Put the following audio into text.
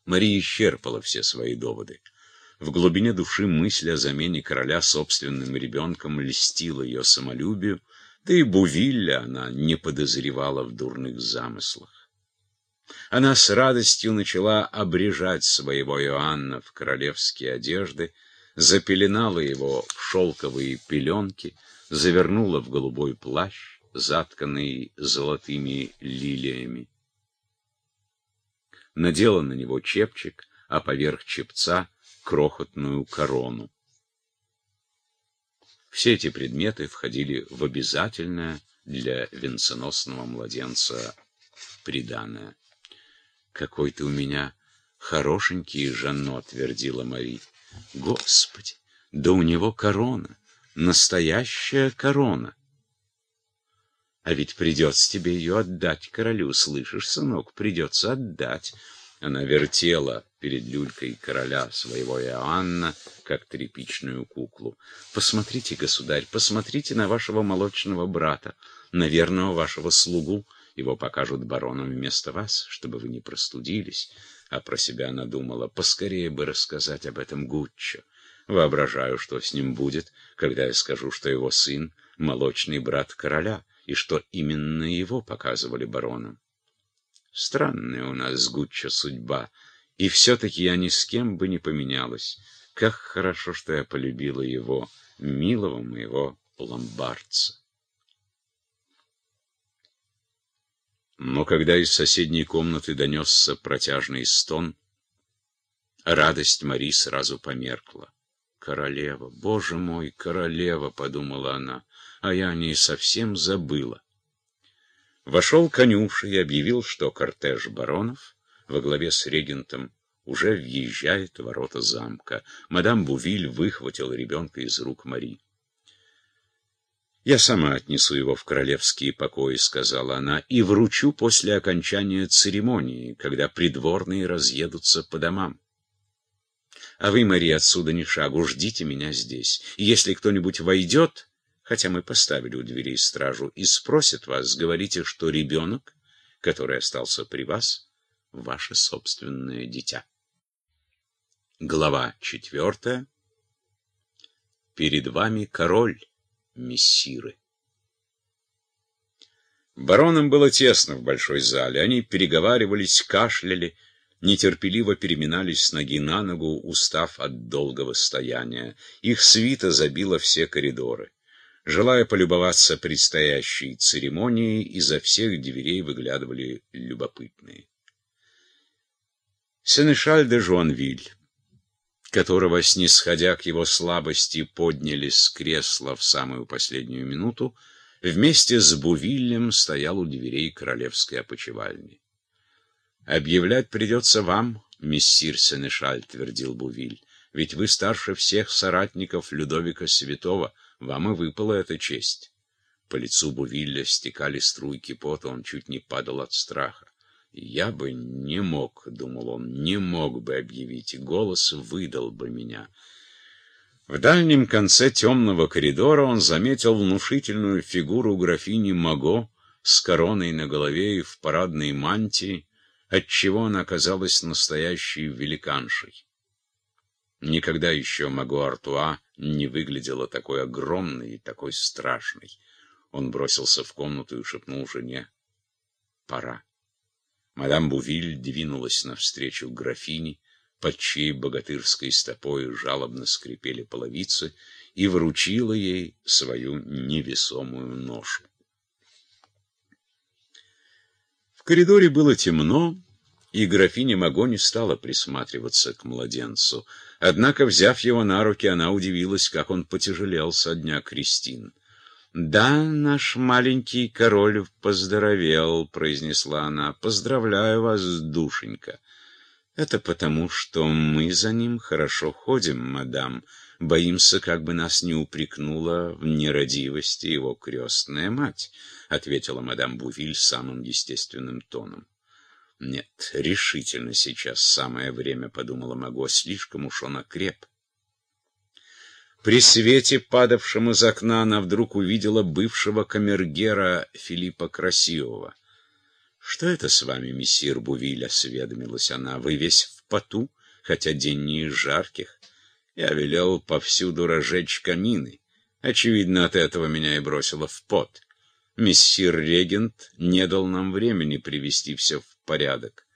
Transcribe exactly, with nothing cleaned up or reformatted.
Мария исчерпала все свои доводы. В глубине души мысль о замене короля собственным ребенком льстила ее самолюбию, да и Бувилля она не подозревала в дурных замыслах. Она с радостью начала обрежать своего Иоанна в королевские одежды, запеленала его в шелковые пеленки, завернула в голубой плащ, затканный золотыми лилиями. Надела на него чепчик, а поверх чепца крохотную корону. Все эти предметы входили в обязательное для венценосного младенца приданое. «Какой ты у меня хорошенький Жанно», — твердила Мари. «Господи, да у него корона, настоящая корона. А ведь придется тебе ее отдать королю, слышишь, сынок, придется отдать». Она вертела перед люлькой короля своего Иоанна, как тряпичную куклу. «Посмотрите, государь, посмотрите на вашего молочного брата, на верного вашего слугу. Его покажут бароном вместо вас, чтобы вы не простудились». А про себя она думала: поскорее бы рассказать об этом Гуччо. Воображаю, что с ним будет, когда я скажу, что его сын — молочный брат короля, и что именно его показывали бароном. Странная у нас с Гуччо судьба, и все-таки я ни с кем бы не поменялась. Как хорошо, что я полюбила его, милого моего ломбардца. Но когда из соседней комнаты донесся протяжный стон, радость Мари сразу померкла. «Королева, боже мой, королева!» — подумала она, а я о ней совсем забыла. Вошел конюший и объявил, что кортеж баронов во главе с регентом уже въезжает в ворота замка. Мадам Бувиль выхватила ребенка из рук Мари. «Я сама отнесу его в королевские покои», — сказала она, — «и вручу после окончания церемонии, когда придворные разъедутся по домам. А вы, Мари, отсюда ни шагу, ждите меня здесь. И если кто-нибудь войдет, хотя мы поставили у дверей стражу, и спросит вас, говорите, что ребенок, который остался при вас, ваше собственное дитя». Глава четвертая. Перед вами король, мессиры. Баронам было тесно в большой зале. Они переговаривались, кашляли, нетерпеливо переминались с ноги на ногу, устав от долгого стояния. Их свита забила все коридоры. Желая полюбоваться предстоящей церемонией, изо всех дверей выглядывали любопытные. Сенешаль де Жуанвиль, которого, снисходя к его слабости, подняли с кресла в самую последнюю минуту, вместе с Бувиллем стоял у дверей королевской опочивальни. «Объявлять придется вам, мессир Сенешаль», — твердил Бувиль, — «ведь вы старше всех соратников Людовика Святого, вам и выпала эта честь». По лицу Бувилля стекали струйки пота, он чуть не падал от страха. «Я бы не мог», — думал он, — «не мог бы объявить, голос выдал бы меня». В дальнем конце темного коридора он заметил внушительную фигуру графини Маго с короной на голове и в парадной мантии, отчего она казалась настоящей великаншей. Никогда еще Маго Артуа не выглядела такой огромной и такой страшной. Он бросился в комнату и шепнул жене: «Пора». Мадам Бувиль двинулась навстречу графине, под чьей богатырской стопой жалобно скрипели половицы, и вручила ей свою невесомую ношу. В коридоре было темно, и графиня Маго не стала присматриваться к младенцу. Однако, взяв его на руки, она удивилась, как он потяжелел со дня крестин. «Да, наш маленький король поздоровел», — произнесла она. «Поздравляю вас, душенька». «Это потому, что мы за ним хорошо ходим, мадам. Боимся, как бы нас не упрекнула в нерадивости его крестная мать», — ответила мадам Бувиль самым естественным тоном. «Нет, решительно сейчас самое время», — подумала Маго, — «слишком уж он окреп». При свете, падавшем из окна, она вдруг увидела бывшего камергера Филиппа Красивого. «Что это с вами, мессир Бувиль?» — осведомилась она. «Вы весь в поту, хотя день не из жарких. Я велел повсюду разжечь камины. Очевидно, от этого меня и бросило в пот. Мессир регент не дал нам времени привести все в порядок.